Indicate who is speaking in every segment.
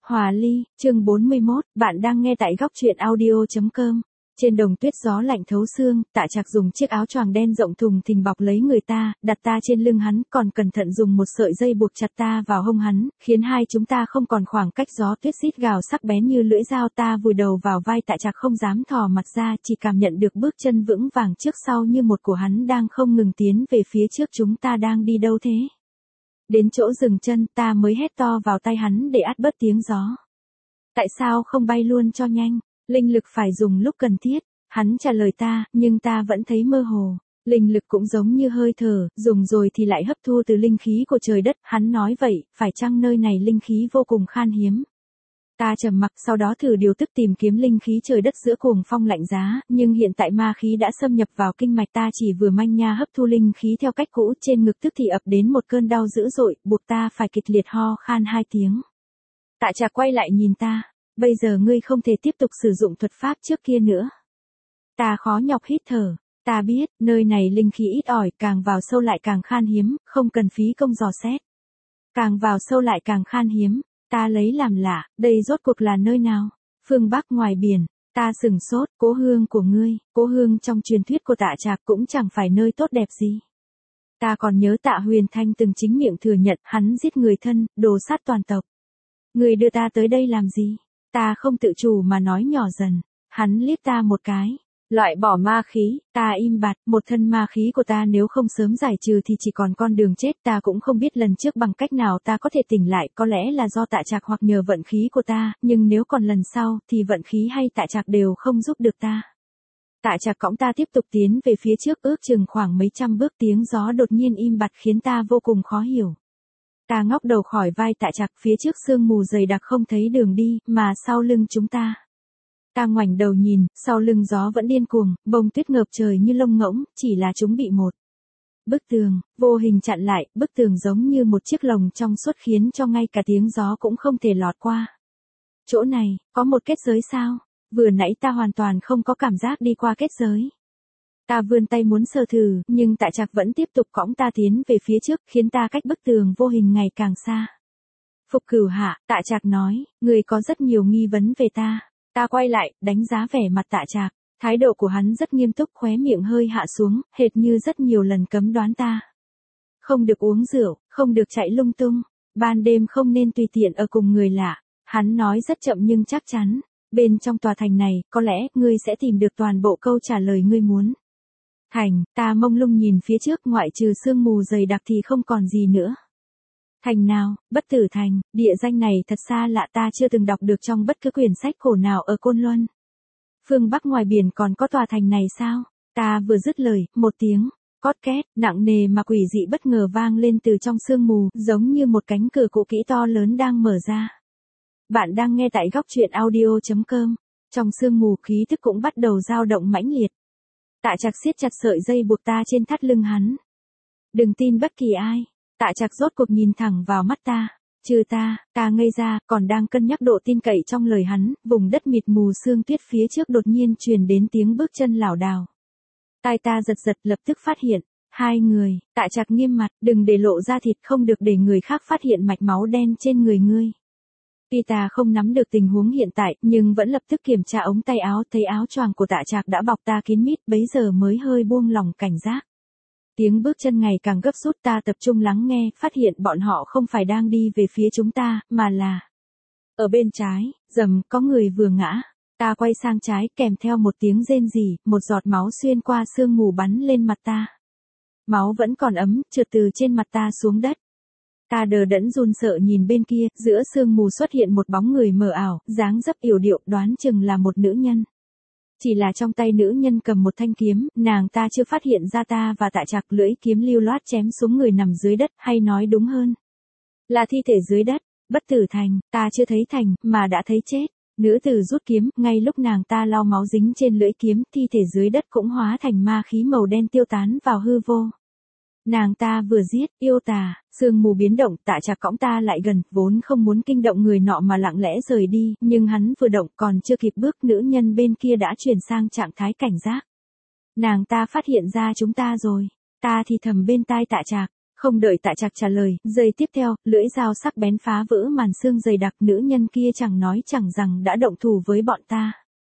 Speaker 1: Hòa ly, chương 41, bạn đang nghe tại góc truyện audio.com. Trên đồng tuyết gió lạnh thấu xương, Tạ Trạc dùng chiếc áo choàng đen rộng thùng thình bọc lấy người ta, đặt ta trên lưng hắn, còn cẩn thận dùng một sợi dây buộc chặt ta vào hông hắn, khiến hai chúng ta không còn khoảng cách. Gió tuyết rít gào sắc bén như lưỡi dao, ta vùi đầu vào vai Tạ Trạc không dám thò mặt ra, chỉ cảm nhận được bước chân vững vàng trước sau như một của hắn đang không ngừng tiến về phía trước. Chúng ta đang đi đâu thế? Đến chỗ dừng chân, ta mới hét to vào tai hắn để át bớt tiếng gió. Tại sao không bay luôn cho nhanh? Linh lực phải dùng lúc cần thiết. Hắn trả lời ta, nhưng ta vẫn thấy mơ hồ. Linh lực cũng giống như hơi thở, dùng rồi thì lại hấp thu từ linh khí của trời đất. Hắn nói vậy, phải chăng nơi này linh khí vô cùng khan hiếm? Ta trầm mặc, sau đó thử điều tức tìm kiếm linh khí trời đất giữa cuồng phong lạnh giá, nhưng hiện tại ma khí đã xâm nhập vào kinh mạch. Ta chỉ vừa manh nha hấp thu linh khí theo cách cũ, trên ngực tức thì ập đến một cơn đau dữ dội, buộc ta phải kịch liệt ho khan 2 tiếng. Tạ Trạc quay lại nhìn ta, bây giờ ngươi không thể tiếp tục sử dụng thuật pháp trước kia nữa. Ta khó nhọc hít thở, ta biết, nơi này linh khí ít ỏi, càng vào sâu lại càng khan hiếm, không cần phí công dò xét. Càng vào sâu lại càng khan hiếm. Ta lấy làm lạ, đây rốt cuộc là nơi nào? Phương Bắc ngoài biển. Ta sửng sốt, Cố Hương của ngươi, Cố Hương trong truyền thuyết của Tạ Trạc cũng chẳng phải nơi tốt đẹp gì. Ta còn nhớ Tạ Huyền Thanh từng chính miệng thừa nhận hắn giết người thân, đồ sát toàn tộc. Ngươi đưa ta tới đây làm gì? Ta không tự chủ mà nói nhỏ dần. Hắn liếc ta một cái. Loại bỏ ma khí, ta im bặt, một thân ma khí của ta nếu không sớm giải trừ thì chỉ còn con đường chết. Ta cũng không biết lần trước bằng cách nào ta có thể tỉnh lại, có lẽ là do Tạ Trạc hoặc nhờ vận khí của ta, nhưng nếu còn lần sau, thì vận khí hay Tạ Trạc đều không giúp được ta. Tạ Trạc cõng ta tiếp tục tiến về phía trước, ước chừng khoảng mấy trăm bước. Tiếng gió đột nhiên im bặt khiến ta vô cùng khó hiểu. Ta ngóc đầu khỏi vai Tạ Trạc, phía trước sương mù dày đặc không thấy đường đi, mà sau lưng chúng ta. Ta ngoảnh đầu nhìn, sau lưng gió vẫn điên cuồng, bông tuyết ngợp trời như lông ngỗng, chỉ là chúng bị một bức tường vô hình chặn lại. Bức tường giống như một chiếc lồng trong suốt khiến cho ngay cả tiếng gió cũng không thể lọt qua. Chỗ này, có một kết giới sao? Vừa nãy ta hoàn toàn không có cảm giác đi qua kết giới. Ta vươn tay muốn sờ thử, nhưng Tạ Trạc vẫn tiếp tục cõng ta tiến về phía trước, khiến ta cách bức tường vô hình ngày càng xa. Phục Cửu hạ, Tạ Trạc nói, người có rất nhiều nghi vấn về ta. Ta quay lại, đánh giá vẻ mặt Tạ Trạc. Thái độ của hắn rất nghiêm túc, khóe miệng hơi hạ xuống, hệt như rất nhiều lần cấm đoán ta. Không được uống rượu, không được chạy lung tung, ban đêm không nên tùy tiện ở cùng người lạ. Hắn nói rất chậm nhưng chắc chắn, bên trong tòa thành này, có lẽ ngươi sẽ tìm được toàn bộ câu trả lời ngươi muốn. Thành, ta mông lung nhìn phía trước, ngoại trừ sương mù dày đặc thì không còn gì nữa. Thành nào? Bất Tử Thành. Địa danh này thật xa lạ, ta chưa từng đọc được trong bất cứ quyển sách cổ nào ở Côn Luân. Phương Bắc ngoài biển còn có tòa thành này sao? Ta vừa dứt lời, một tiếng cót két nặng nề mà quỷ dị bất ngờ vang lên từ trong sương mù, giống như một cánh cửa cũ kỹ to lớn đang mở ra. Bạn đang nghe tại góc truyện audio.com. Trong sương mù khí thức cũng bắt đầu dao động mãnh liệt. Tạ Trạc siết chặt sợi dây buộc ta trên thắt lưng hắn. Đừng tin bất kỳ ai. Tạ Trạc rốt cuộc nhìn thẳng vào mắt ta. Trừ ta ngây ra, còn đang cân nhắc độ tin cậy trong lời hắn. Vùng đất mịt mù sương tuyết phía trước đột nhiên truyền đến tiếng bước chân lảo đảo. Tai ta giật giật, lập tức phát hiện 2 người. Tạ Trạc nghiêm mặt, đừng để lộ ra thịt, không được để người khác phát hiện mạch máu đen trên người ngươi. Tuy ta không nắm được tình huống hiện tại, nhưng vẫn lập tức kiểm tra ống tay áo, thấy áo choàng của Tạ Trạc đã bọc ta kín mít, bấy giờ mới hơi buông lòng cảnh giác. Tiếng bước chân ngày càng gấp rút, ta tập trung lắng nghe, phát hiện bọn họ không phải đang đi về phía chúng ta, mà là ở bên trái, rầm, có người vừa ngã. Ta quay sang trái, kèm theo một tiếng rên rỉ, một giọt máu xuyên qua sương mù bắn lên mặt ta. Máu vẫn còn ấm, trượt từ trên mặt ta xuống đất. Ta đờ đẫn run sợ nhìn bên kia, giữa sương mù xuất hiện một bóng người mờ ảo, dáng dấp yểu điệu, đoán chừng là một nữ nhân. Chỉ là trong tay nữ nhân cầm một thanh kiếm, nàng ta chưa phát hiện ra ta và Tạ Trạc. Lưỡi kiếm lưu loát chém xuống người nằm dưới đất, hay nói đúng hơn là thi thể dưới đất. Bất Tử Thành, ta chưa thấy thành, mà đã thấy chết. Nữ tử rút kiếm, ngay lúc nàng ta lau máu dính trên lưỡi kiếm, thi thể dưới đất cũng hóa thành ma khí màu đen tiêu tán vào hư vô. Nàng ta vừa giết, yêu tà, sương mù biến động, Tạ Trạc cõng ta lại gần, vốn không muốn kinh động người nọ mà lặng lẽ rời đi, nhưng hắn vừa động, còn chưa kịp bước, nữ nhân bên kia đã chuyển sang trạng thái cảnh giác. Nàng ta phát hiện ra chúng ta rồi. Ta thì thầm bên tai Tạ Trạc, Không đợi Tạ Trạc trả lời, giây tiếp theo, lưỡi dao sắc bén phá vỡ màn xương dày đặc, nữ nhân kia chẳng nói chẳng rằng đã động thủ với bọn ta.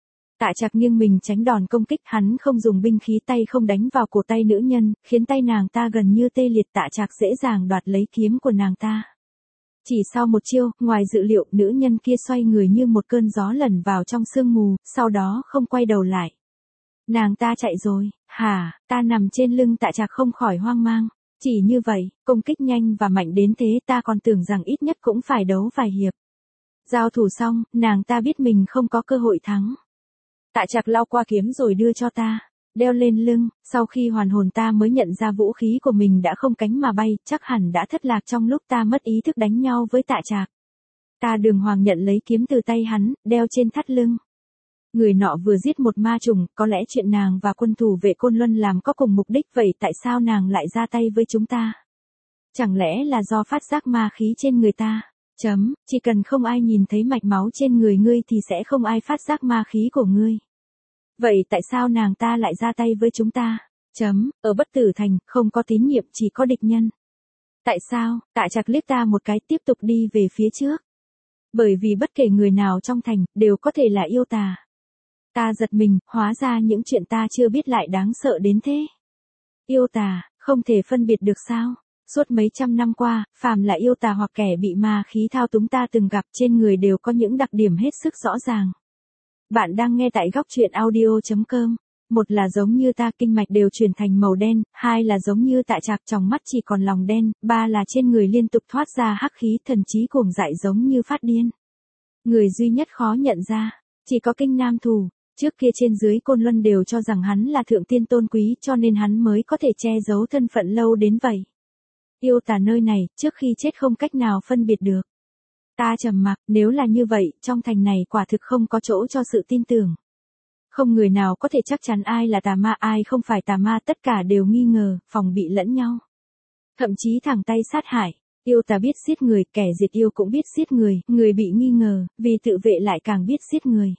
Speaker 1: Tạ Trạc nghiêng mình tránh đòn công kích, hắn không dùng binh khí, tay không đánh vào cổ tay nữ nhân, khiến tay nàng ta gần như tê liệt. Tạ Trạc dễ dàng đoạt lấy kiếm của nàng ta. Chỉ sau một chiêu, ngoài dự liệu, nữ nhân kia xoay người như một cơn gió lẩn vào trong sương mù, sau đó không quay đầu lại. Nàng ta chạy rồi, hả? Ta nằm trên lưng Tạ Trạc không khỏi hoang mang. Chỉ như vậy, công kích nhanh và mạnh đến thế, ta còn tưởng rằng ít nhất cũng phải đấu vài hiệp. Giao thủ xong, nàng ta biết mình không có cơ hội thắng. Tạ Trạc lau qua kiếm rồi đưa cho ta, đeo lên lưng. Sau khi hoàn hồn ta mới nhận ra vũ khí của mình đã không cánh mà bay, chắc hẳn đã thất lạc trong lúc ta mất ý thức đánh nhau với Tạ Trạc. Ta đường hoàng nhận lấy kiếm từ tay hắn, đeo trên thắt lưng. Người nọ vừa giết một ma trùng, có lẽ chuyện nàng và quân thủ vệ Côn Luân làm có cùng mục đích, vậy tại sao nàng lại ra tay với chúng ta? Chẳng lẽ là do phát giác ma khí trên người ta? Chỉ cần không ai nhìn thấy mạch máu trên người ngươi thì sẽ không ai phát giác ma khí của ngươi. Vậy tại sao nàng ta lại ra tay với chúng ta? Ở Bất Tử Thành, không có tín nhiệm, chỉ có địch nhân. Tại sao? Tạ Trạc liếc ta một cái, tiếp tục đi về phía trước. Bởi vì bất kể người nào trong thành, đều có thể là yêu tà. Ta giật mình, hóa ra những chuyện ta chưa biết lại đáng sợ đến thế. Yêu tà, không thể phân biệt được sao? Suốt mấy trăm năm qua, phàm là yêu tà hoặc kẻ bị ma khí thao túng ta từng gặp, trên người đều có những đặc điểm hết sức rõ ràng. Bạn đang nghe tại góc truyện audio.com. Một là giống như ta, kinh mạch đều chuyển thành màu đen, hai là giống như Tạ Trạc, trong mắt chỉ còn lòng đen, ba là trên người liên tục thoát ra hắc khí, thần trí cuồng dại giống như phát điên. Người duy nhất khó nhận ra, chỉ có Kinh Nam Thù. Trước kia trên dưới Côn Luân đều cho rằng hắn là thượng tiên tôn quý, cho nên hắn mới có thể che giấu thân phận lâu đến vậy. Yêu tà nơi này, trước khi chết không cách nào phân biệt được. Ta trầm mặc, nếu là như vậy, trong thành này quả thực không có chỗ cho sự tin tưởng. Không người nào có thể chắc chắn ai là tà ma, ai không phải tà ma, tất cả đều nghi ngờ, phòng bị lẫn nhau. Thậm chí thẳng tay sát hại. Yêu tà biết giết người, kẻ diệt yêu cũng biết giết người, người bị nghi ngờ, vì tự vệ lại càng biết giết người.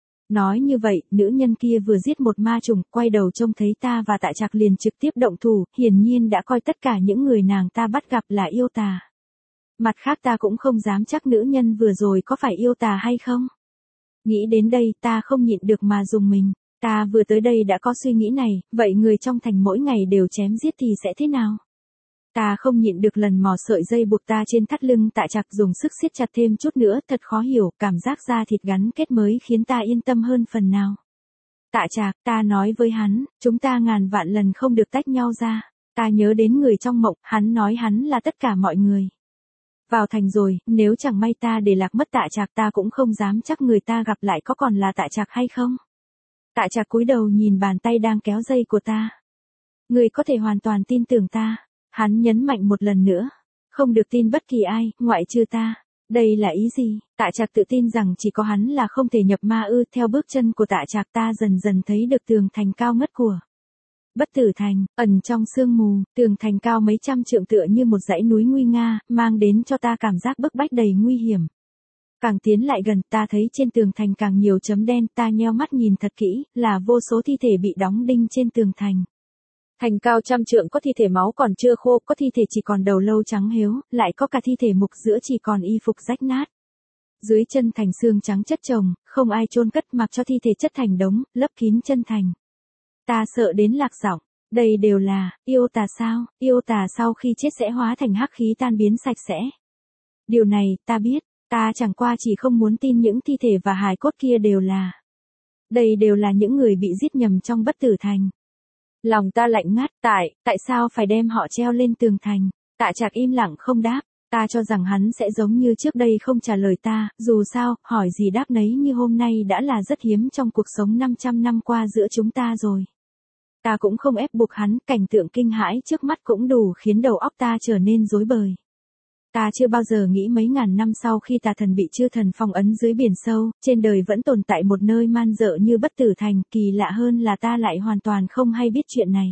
Speaker 1: Nói như vậy, nữ nhân kia vừa giết một ma trùng, quay đầu trông thấy ta và Tạ Trạc liền trực tiếp động thủ, hiển nhiên đã coi tất cả những người nàng ta bắt gặp là yêu tà. Mặt khác ta cũng không dám chắc nữ nhân vừa rồi có phải yêu tà hay không. Nghĩ đến đây, ta không nhịn được mà rùng mình. Ta vừa tới đây đã có suy nghĩ này, vậy người trong thành mỗi ngày đều chém giết thì sẽ thế nào? Ta không nhịn được lần mò sợi dây buộc ta trên thắt lưng Tạ Trạc, dùng sức siết chặt thêm chút nữa, thật khó hiểu, cảm giác da thịt gắn kết mới khiến ta yên tâm hơn phần nào. Tạ Trạc, ta nói với hắn, chúng ta ngàn vạn lần không được tách nhau ra. Ta nhớ đến người trong mộng, hắn nói hắn là tất cả mọi người. Vào thành rồi, nếu chẳng may ta để lạc mất Tạ Trạc, ta cũng không dám chắc người ta gặp lại có còn là Tạ Trạc hay không. Tạ Trạc cúi đầu nhìn bàn tay đang kéo dây của ta. Người có thể hoàn toàn tin tưởng ta. Hắn nhấn mạnh một lần nữa. Không được tin bất kỳ ai, ngoại trừ ta. Đây là ý gì? Tạ Trạc tự tin rằng chỉ có hắn là không thể nhập ma ư? Theo bước chân của Tạ Trạc ta dần dần thấy được tường thành cao ngất của Bất Tử Thành, ẩn trong sương mù, tường thành cao mấy trăm trượng tựa như một dãy núi nguy nga, mang đến cho ta cảm giác bức bách đầy nguy hiểm. Càng tiến lại gần, ta thấy trên tường thành càng nhiều chấm đen, ta nheo mắt nhìn thật kỹ, là vô số thi thể bị đóng đinh trên tường thành. Thành cao trăm trượng, có thi thể máu còn chưa khô, có thi thể chỉ còn đầu lâu trắng héo, lại có cả thi thể mục giữa chỉ còn y phục rách nát. Dưới chân thành xương trắng chất chồng, không ai chôn cất, mặc cho thi thể chất thành đống, lấp kín chân thành. Ta sợ đến lạc giọng, đây đều là yêu tà sao? Yêu tà sau khi chết sẽ hóa thành hắc khí tan biến sạch sẽ. Điều này, ta biết, ta chẳng qua chỉ không muốn tin những thi thể và hài cốt kia đều là. Đây đều là những người bị giết nhầm trong Bất Tử Thành. Lòng ta lạnh ngắt, tại sao phải đem họ treo lên tường thành? Tạ Trạc im lặng không đáp, ta cho rằng hắn sẽ giống như trước đây không trả lời ta, dù sao, hỏi gì đáp nấy như hôm nay đã là rất hiếm trong cuộc sống 500 năm qua giữa chúng ta rồi. Ta cũng không ép buộc hắn, cảnh tượng kinh hãi trước mắt cũng đủ khiến đầu óc ta trở nên rối bời. Ta chưa bao giờ nghĩ mấy ngàn năm sau khi tà thần bị chư thần phong ấn dưới biển sâu, trên đời vẫn tồn tại một nơi man dợ như Bất Tử Thành, kỳ lạ hơn là ta lại hoàn toàn không hay biết chuyện này.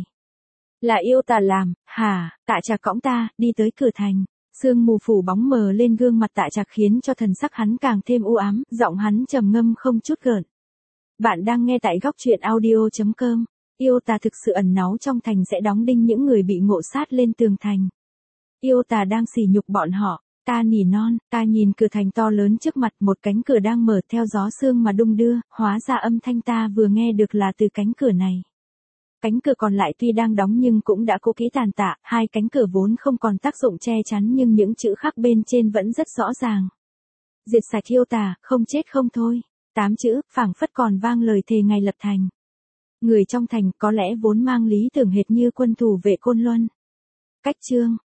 Speaker 1: Là yêu tà làm, hả? Tạ Trạc cõng ta, đi tới cửa thành. Sương mù phủ bóng mờ lên gương mặt Tạ Trạc khiến cho thần sắc hắn càng thêm u ám, giọng hắn trầm ngâm không chút gợn. Bạn đang nghe tại góc truyện audio.com. Yêu tà thực sự ẩn náu trong thành sẽ đóng đinh những người bị ngộ sát lên tường thành. Yêu tà đang sỉ nhục bọn họ. Ta nỉ non, ta nhìn cửa thành to lớn trước mặt, một cánh cửa đang mở theo gió sương mà đung đưa, hóa ra âm thanh ta vừa nghe được là từ cánh cửa này. Cánh cửa còn lại tuy đang đóng nhưng cũng đã cũ kỹ tàn tạ, hai cánh cửa vốn không còn tác dụng che chắn nhưng những chữ khắc bên trên vẫn rất rõ ràng. Diệt sạch yêu tà, không chết không thôi. 8 chữ, phảng phất còn vang lời thề ngày lập thành. Người trong thành có lẽ vốn mang lý tưởng hệt như quân thủ vệ Côn Luân. Cách chương